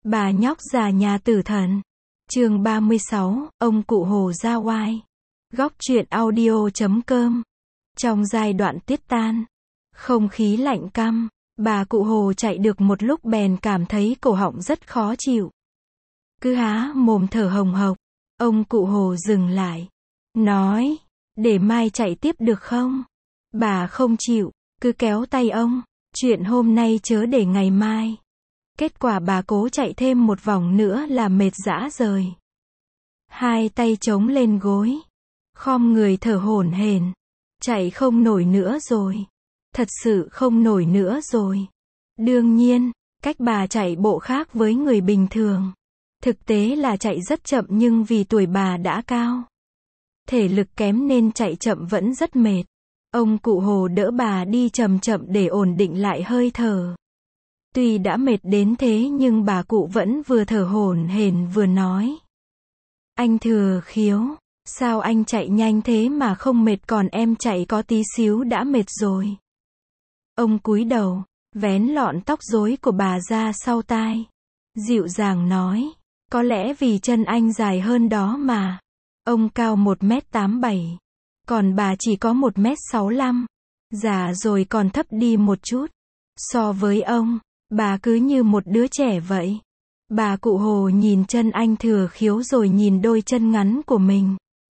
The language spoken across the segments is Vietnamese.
Bà nhóc già nhà tử thần. Chương 36, ông cụ Hồ ra oai. Góc truyện audio.com. Trong giai đoạn tiết tan, không khí lạnh căm, bà cụ Hồ chạy được một lúc bèn cảm thấy cổ họng rất khó chịu. Cứ há mồm thở hồng hộc, ông cụ Hồ dừng lại, nói, để mai chạy tiếp được không? Bà không chịu, cứ kéo tay ông, chuyện hôm nay chớ để ngày mai. Kết quả bà cố chạy thêm một vòng nữa là mệt rã rời. Hai tay chống lên gối, khom người thở hổn hển, chạy không nổi nữa rồi. Thật sự không nổi nữa rồi. Đương nhiên, cách bà chạy bộ khác với người bình thường. Thực tế là chạy rất chậm nhưng vì tuổi bà đã cao, thể lực kém nên chạy chậm vẫn rất mệt. Ông cụ Hồ đỡ bà đi chậm chậm để ổn định lại hơi thở. Tuy đã mệt đến thế nhưng bà cụ vẫn vừa thở hổn hển vừa nói. Anh Thừa Khiếu, sao anh chạy nhanh thế mà không mệt, còn em chạy có tí xíu đã mệt rồi. Ông cúi đầu, vén lọn tóc rối của bà ra sau tai, dịu dàng nói, có lẽ vì chân anh dài hơn đó mà. Ông cao 1m87, còn bà chỉ có 1m65, già rồi còn thấp đi một chút. So với ông, bà cứ như một đứa trẻ vậy. Bà cụ Hồ nhìn chân anh Thừa Khiếu rồi nhìn đôi chân ngắn của mình.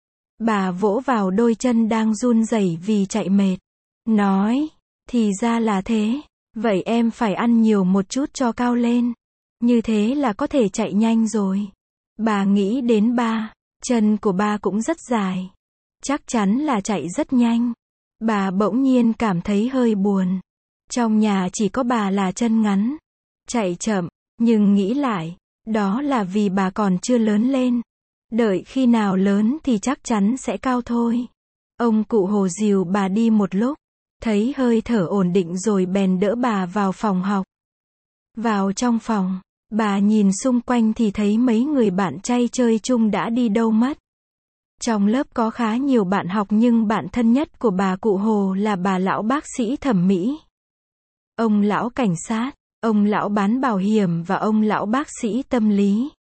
Bà vỗ vào đôi chân đang run rẩy vì chạy mệt, nói, thì ra là thế, vậy em phải ăn nhiều một chút cho cao lên. Như thế là có thể chạy nhanh rồi. Bà nghĩ đến ba, chân của ba cũng rất dài, chắc chắn là chạy rất nhanh. Bà bỗng nhiên cảm thấy hơi buồn. Trong nhà chỉ có bà là chân ngắn, chạy chậm, nhưng nghĩ lại, đó là vì bà còn chưa lớn lên. Đợi khi nào lớn thì chắc chắn sẽ cao thôi. Ông cụ Hồ dìu bà đi một lúc, thấy hơi thở ổn định rồi bèn đỡ bà vào phòng học. Vào trong phòng, bà nhìn xung quanh thì thấy mấy người bạn chay chơi chung đã đi đâu mất. Trong lớp có khá nhiều bạn học nhưng bạn thân nhất của bà cụ Hồ là bà lão bác sĩ thẩm mỹ, ông lão cảnh sát, ông lão bán bảo hiểm và ông lão bác sĩ tâm lý.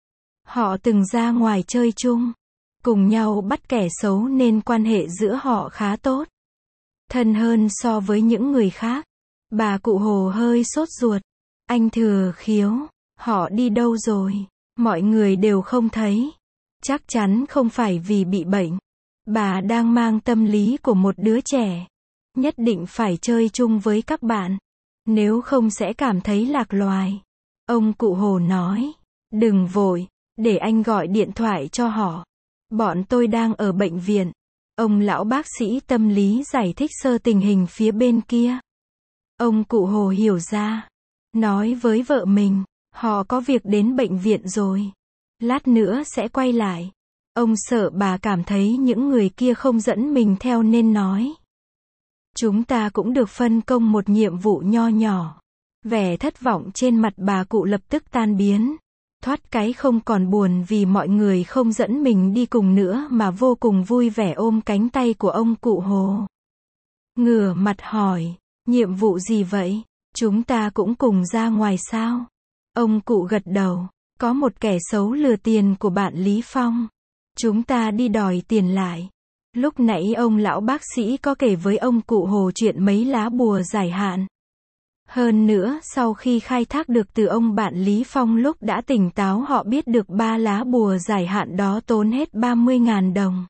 Họ từng ra ngoài chơi chung, cùng nhau bắt kẻ xấu nên quan hệ giữa họ khá tốt, thân hơn so với những người khác. Bà cụ Hồ hơi sốt ruột. Anh Thừa Khiếu, họ đi đâu rồi? Mọi người đều không thấy. Chắc chắn không phải vì bị bệnh. Bà đang mang tâm lý của một đứa trẻ. Nhất định phải chơi chung với các bạn, nếu không sẽ cảm thấy lạc loài. Ông cụ Hồ nói, đừng vội, để anh gọi điện thoại cho họ. Bọn tôi đang ở bệnh viện. Ông lão bác sĩ tâm lý giải thích sơ tình hình phía bên kia. Ông cụ Hồ hiểu ra, nói với vợ mình, họ có việc đến bệnh viện rồi, lát nữa sẽ quay lại. Ông sợ bà cảm thấy những người kia không dẫn mình theo nên nói, chúng ta cũng được phân công một nhiệm vụ nho nhỏ. Vẻ thất vọng trên mặt bà cụ lập tức tan biến, thoát cái không còn buồn vì mọi người không dẫn mình đi cùng nữa mà vô cùng vui vẻ ôm cánh tay của ông cụ Hồ. Ngửa mặt hỏi, nhiệm vụ gì vậy? Chúng ta cũng cùng ra ngoài sao? Ông cụ gật đầu, có một kẻ xấu lừa tiền của bạn Lý Phong. Chúng ta đi đòi tiền lại. Lúc nãy ông lão bác sĩ có kể với ông cụ Hồ chuyện mấy lá bùa giải hạn. Hơn nữa, sau khi khai thác được từ ông bạn Lý Phong lúc đã tỉnh táo, họ biết được 3 lá bùa giải hạn đó tốn hết 30.000 đồng.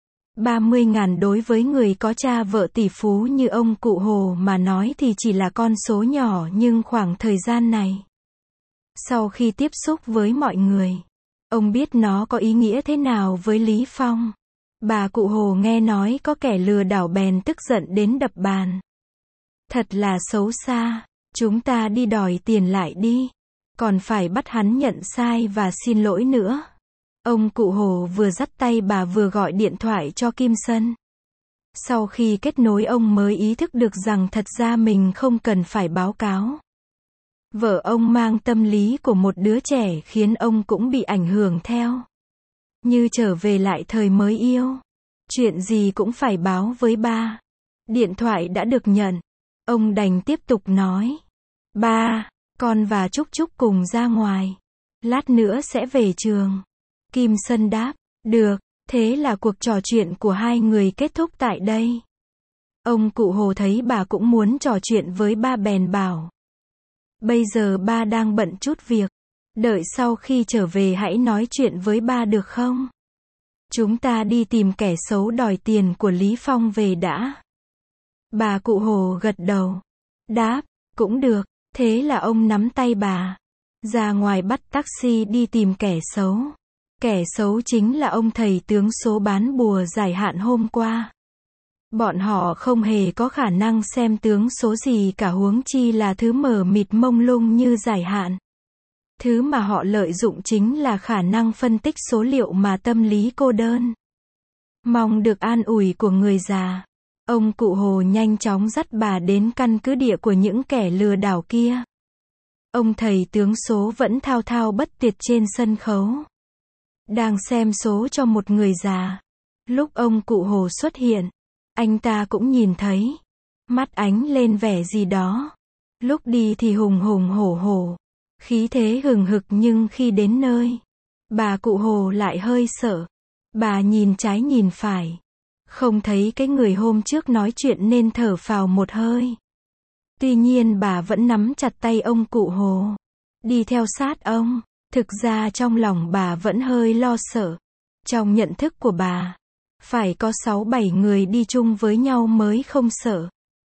30.000 đối với người có cha vợ tỷ phú như ông cụ Hồ mà nói thì chỉ là con số nhỏ, nhưng khoảng thời gian này, sau khi tiếp xúc với mọi người, ông biết nó có ý nghĩa thế nào với Lý Phong. Bà cụ Hồ nghe nói có kẻ lừa đảo bèn tức giận đến đập bàn. Thật là xấu xa, chúng ta đi đòi tiền lại đi, còn phải bắt hắn nhận sai và xin lỗi nữa. Ông cụ Hồ vừa dắt tay bà vừa gọi điện thoại cho Kim Sân. Sau khi kết nối ông mới ý thức được rằng thật ra mình không cần phải báo cáo. Vợ ông mang tâm lý của một đứa trẻ khiến ông cũng bị ảnh hưởng theo. Như trở về lại thời mới yêu. Chuyện gì cũng phải báo với ba. Điện thoại đã được nhận. Ông đành tiếp tục nói. Ba, con và Trúc Trúc cùng ra ngoài. Lát nữa sẽ về trường. Kim Sân đáp, được, thế là cuộc trò chuyện của hai người kết thúc tại đây. Ông cụ Hồ thấy bà cũng muốn trò chuyện với ba bèn bảo. Bây giờ ba đang bận chút việc. Đợi sau khi trở về hãy nói chuyện với ba được không? Chúng ta đi tìm kẻ xấu đòi tiền của Lý Phong về đã. Bà cụ Hồ gật đầu. Đáp, cũng được. Thế là ông nắm tay bà. Ra ngoài bắt taxi đi tìm kẻ xấu. Kẻ xấu chính là ông thầy tướng số bán bùa giải hạn hôm qua. Bọn họ không hề có khả năng xem tướng số gì cả, huống chi là thứ mờ mịt mông lung như giải hạn. Thứ mà họ lợi dụng chính là khả năng phân tích số liệu mà tâm lý cô đơn. Mong được an ủi của người già. Ông cụ Hồ nhanh chóng dắt bà đến căn cứ địa của những kẻ lừa đảo kia. Ông thầy tướng số vẫn thao thao bất tuyệt trên sân khấu. Đang xem số cho một người già. Lúc ông cụ Hồ xuất hiện, anh ta cũng nhìn thấy. Mắt ánh lên vẻ gì đó. Lúc đi thì hùng hùng hổ hổ. Khí thế hừng hực, nhưng khi đến nơi, bà cụ Hồ lại hơi sợ. Bà nhìn trái nhìn phải. Không thấy cái người hôm trước nói chuyện nên thở phào một hơi. Tuy nhiên bà vẫn nắm chặt tay ông cụ Hồ. Đi theo sát ông. Thực ra trong lòng bà vẫn hơi lo sợ. Trong nhận thức của bà, phải có 6-7 người đi chung với nhau mới không sợ.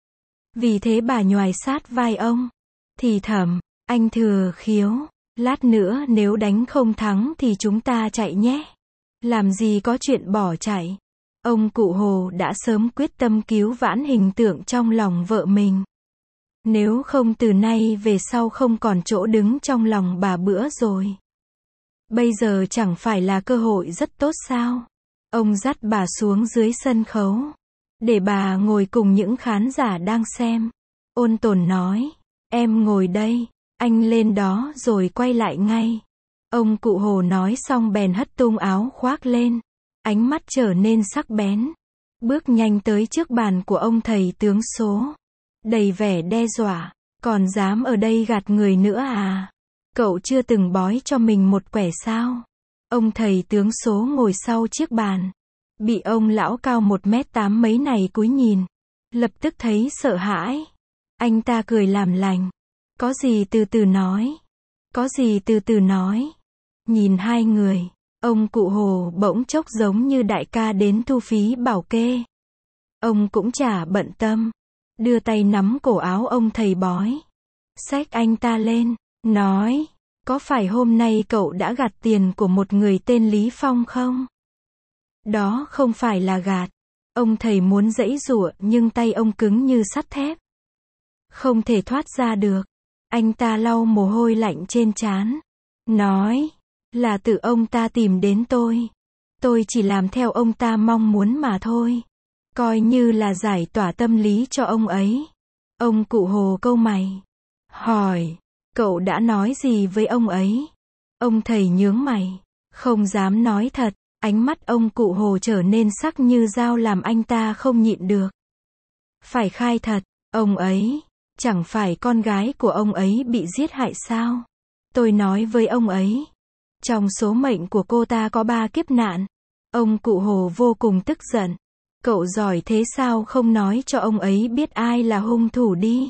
Vì thế bà nhoài sát vai ông. Thì thầm, anh Thừa Khiếu, lát nữa nếu đánh không thắng thì chúng ta chạy nhé. Làm gì có chuyện bỏ chạy. Ông cụ Hồ đã sớm quyết tâm cứu vãn hình tượng trong lòng vợ mình. Nếu không từ nay về sau không còn chỗ đứng trong lòng bà bữa rồi. Bây giờ chẳng phải là cơ hội rất tốt sao? Ông dắt bà xuống dưới sân khấu, để bà ngồi cùng những khán giả đang xem. Ôn tồn nói, em ngồi đây, anh lên đó rồi quay lại ngay. Ông cụ Hồ nói xong bèn hất tung áo khoác lên. Ánh mắt trở nên sắc bén. Bước nhanh tới trước bàn của ông thầy tướng số. Đầy vẻ đe dọa. Còn dám ở đây gạt người nữa à? Cậu chưa từng bói cho mình một quẻ sao? Ông thầy tướng số ngồi sau chiếc bàn. Bị ông lão cao 1m8 mấy này cúi nhìn. Lập tức thấy sợ hãi. Anh ta cười làm lành. Có gì từ từ nói. Có gì từ từ nói. Nhìn hai người. Ông cụ Hồ bỗng chốc giống như đại ca đến thu phí bảo kê. Ông cũng chả bận tâm. Đưa tay nắm cổ áo ông thầy bói. Xách anh ta lên. Nói. Có phải hôm nay cậu đã gạt tiền của một người tên Lý Phong không? Đó không phải là gạt. Ông thầy muốn giãy giụa nhưng tay ông cứng như sắt thép. Không thể thoát ra được. Anh ta lau mồ hôi lạnh trên trán. Nói. Là tự ông ta tìm đến tôi. Tôi chỉ làm theo ông ta mong muốn mà thôi. Coi như là giải tỏa tâm lý cho ông ấy. Ông cụ Hồ cau mày. Hỏi. Cậu đã nói gì với ông ấy? Ông thầy nhướng mày. Không dám nói thật. Ánh mắt ông cụ Hồ trở nên sắc như dao làm anh ta không nhịn được. Phải khai thật. Ông ấy. Chẳng phải con gái của ông ấy bị giết hại sao? Tôi nói với ông ấy. Trong số mệnh của cô ta có 3 kiếp nạn. Ông cụ Hồ vô cùng tức giận. Cậu giỏi thế sao không nói cho ông ấy biết ai là hung thủ đi?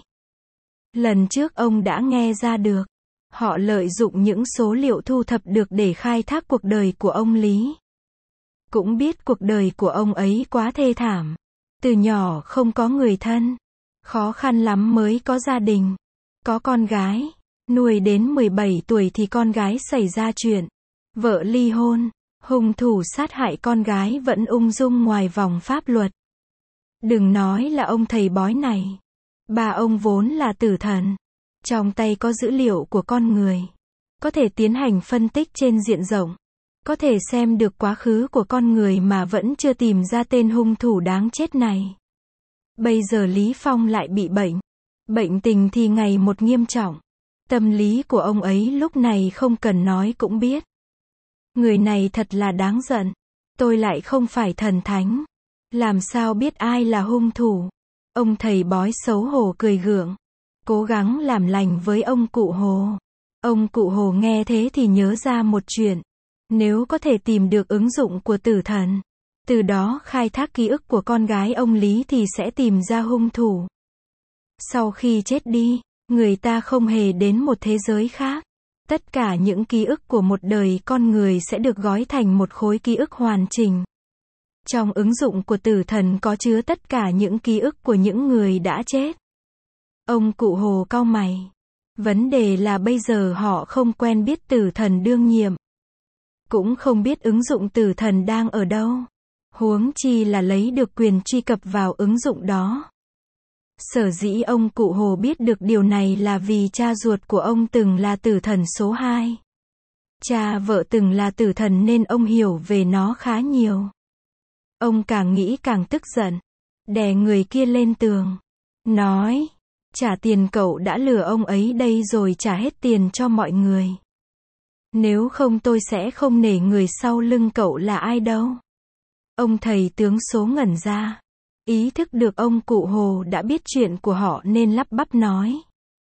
Lần trước ông đã nghe ra được. Họ lợi dụng những số liệu thu thập được để khai thác cuộc đời của ông Lý. Cũng biết cuộc đời của ông ấy quá thê thảm. Từ nhỏ không có người thân. Khó khăn lắm mới có gia đình. Có con gái. Nuôi đến 17 tuổi thì con gái xảy ra chuyện. Vợ ly hôn. Hung thủ sát hại con gái vẫn ung dung ngoài vòng pháp luật. Đừng nói là ông thầy bói này. Bà ông vốn là tử thần. Trong tay có dữ liệu của con người. Có thể tiến hành phân tích trên diện rộng. Có thể xem được quá khứ của con người mà vẫn chưa tìm ra tên hung thủ đáng chết này. Bây giờ Lý Phong lại bị bệnh. Bệnh tình thì ngày một nghiêm trọng. Tâm lý của ông ấy lúc này không cần nói cũng biết. Người này thật là đáng giận. Tôi lại không phải thần thánh. Làm sao biết ai là hung thủ? Ông thầy bói xấu hổ cười gượng. Cố gắng làm lành với ông cụ Hồ. Ông cụ Hồ nghe thế thì nhớ ra một chuyện. Nếu có thể tìm được ứng dụng của tử thần, từ đó khai thác ký ức của con gái ông Lý thì sẽ tìm ra hung thủ. Sau khi chết đi, người ta không hề đến một thế giới khác. Tất cả những ký ức của một đời con người sẽ được gói thành một khối ký ức hoàn chỉnh. Trong ứng dụng của tử thần có chứa tất cả những ký ức của những người đã chết. Ông cụ Hồ cau mày. Vấn đề là bây giờ họ không quen biết tử thần đương nhiệm. Cũng không biết ứng dụng tử thần đang ở đâu. Huống chi là lấy được quyền truy cập vào ứng dụng đó. Sở dĩ ông cụ Hồ biết được điều này là vì cha ruột của ông từng là tử thần số 2. Cha vợ từng là tử thần nên ông hiểu về nó khá nhiều. Ông càng nghĩ càng tức giận. Đè người kia lên tường. Nói, trả tiền cậu đã lừa ông ấy đây rồi trả hết tiền cho mọi người. Nếu không tôi sẽ không nể người sau lưng cậu là ai đâu. Ông thầy tướng số ngẩn ra. Ý thức được ông cụ Hồ đã biết chuyện của họ nên lắp bắp nói.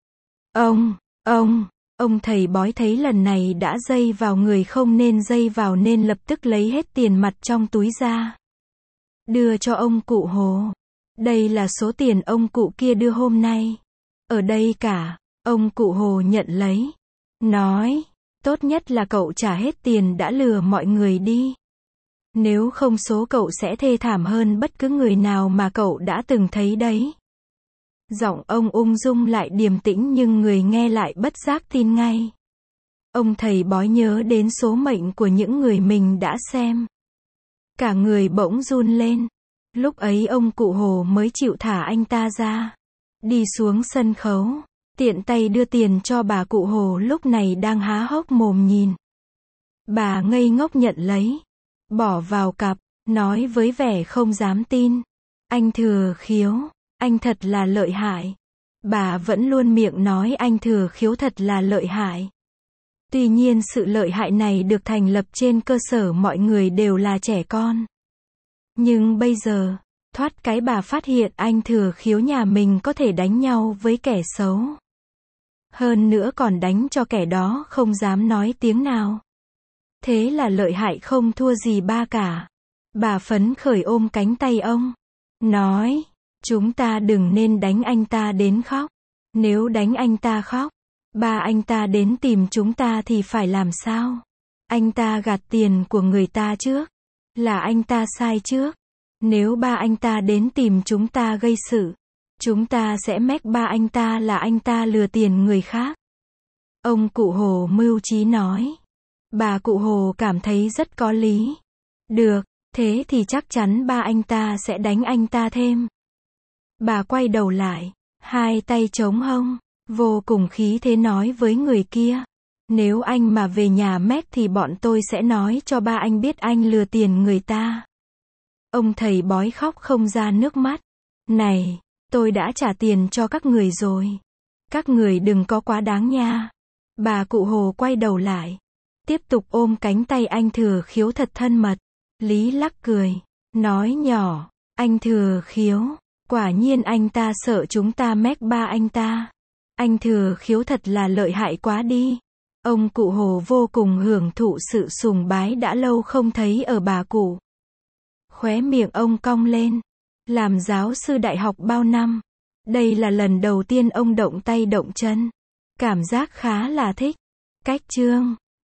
Ông thầy bói thấy lần này đã dây vào người không nên dây vào nên lập tức lấy hết tiền mặt trong túi ra. Đưa cho ông cụ Hồ. Đây là số tiền ông cụ kia đưa hôm nay. Ở đây cả. Ông cụ Hồ nhận lấy. Nói, tốt nhất là cậu trả hết tiền đã lừa mọi người đi. Nếu không số cậu sẽ thê thảm hơn bất cứ người nào mà cậu đã từng thấy đấy. Giọng ông ung dung lại điềm tĩnh nhưng người nghe lại bất giác tin ngay. Ông thầy bói nhớ đến số mệnh của những người mình đã xem. Cả người bỗng run lên. Lúc ấy ông cụ Hồ mới chịu thả anh ta ra. Đi xuống sân khấu. Tiện tay đưa tiền cho bà cụ Hồ lúc này đang há hốc mồm nhìn. Bà ngây ngốc nhận lấy. Bỏ vào cặp. Nói với vẻ không dám tin. Anh Thừa Khiếu. Anh thật là lợi hại. Bà vẫn luôn miệng nói anh Thừa Khiếu thật là lợi hại. Tuy nhiên sự lợi hại này được thành lập trên cơ sở mọi người đều là trẻ con. Nhưng bây giờ, thoát cái bà phát hiện anh Thừa Khiếu nhà mình có thể đánh nhau với kẻ xấu. Hơn nữa còn đánh cho kẻ đó không dám nói tiếng nào. Thế là lợi hại không thua gì ba cả. Bà phấn khởi ôm cánh tay ông. Nói, chúng ta đừng nên đánh anh ta đến khóc. Nếu đánh anh ta khóc, ba anh ta đến tìm chúng ta thì phải làm sao? Anh ta gạt tiền của người ta trước. Là anh ta sai trước. Nếu ba anh ta đến tìm chúng ta gây sự, chúng ta sẽ mách ba anh ta là anh ta lừa tiền người khác. Ông cụ Hồ mưu trí nói. Bà cụ Hồ cảm thấy rất có lý. Được, thế thì chắc chắn ba anh ta sẽ đánh anh ta thêm. Bà quay đầu lại, hai tay chống hông, vô cùng khí thế nói với người kia. Nếu anh mà về nhà mách thì bọn tôi sẽ nói cho ba anh biết anh lừa tiền người ta. Ông thầy bói khóc không ra nước mắt. Này, tôi đã trả tiền cho các người rồi. Các người đừng có quá đáng nha. Bà cụ Hồ quay đầu lại. Tiếp tục ôm cánh tay anh Thừa Khiếu thật thân mật. Lý lắc cười. Nói nhỏ. Anh Thừa Khiếu. Quả nhiên anh ta sợ chúng ta mách ba anh ta. Anh Thừa Khiếu thật là lợi hại quá đi. Ông cụ Hồ vô cùng hưởng thụ sự sùng bái đã lâu không thấy ở bà cụ. Khóe miệng ông cong lên. Làm giáo sư đại học bao năm. Đây là lần đầu tiên ông động tay động chân. Cảm giác khá là thích. Cách chương